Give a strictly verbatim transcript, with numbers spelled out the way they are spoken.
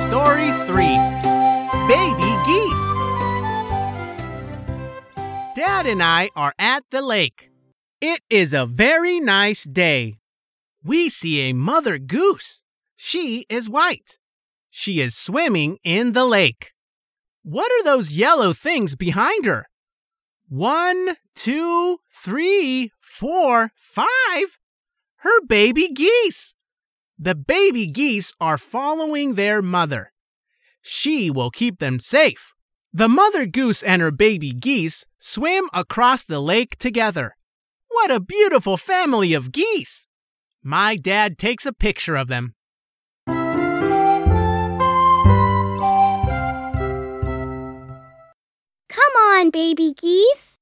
Story three, Baby Geese. Dad and I are at the lake. It is a very nice day. We see a mother goose. She is white. She is swimming in the lake. What are those yellow things behind her? One, two, three, four, five. Her baby geese. The baby geese are following their mother. She will keep them safe. The mother goose and her baby geese swim across the lake together. What a beautiful family of geese! My dad takes a picture of them. Come on, baby geese.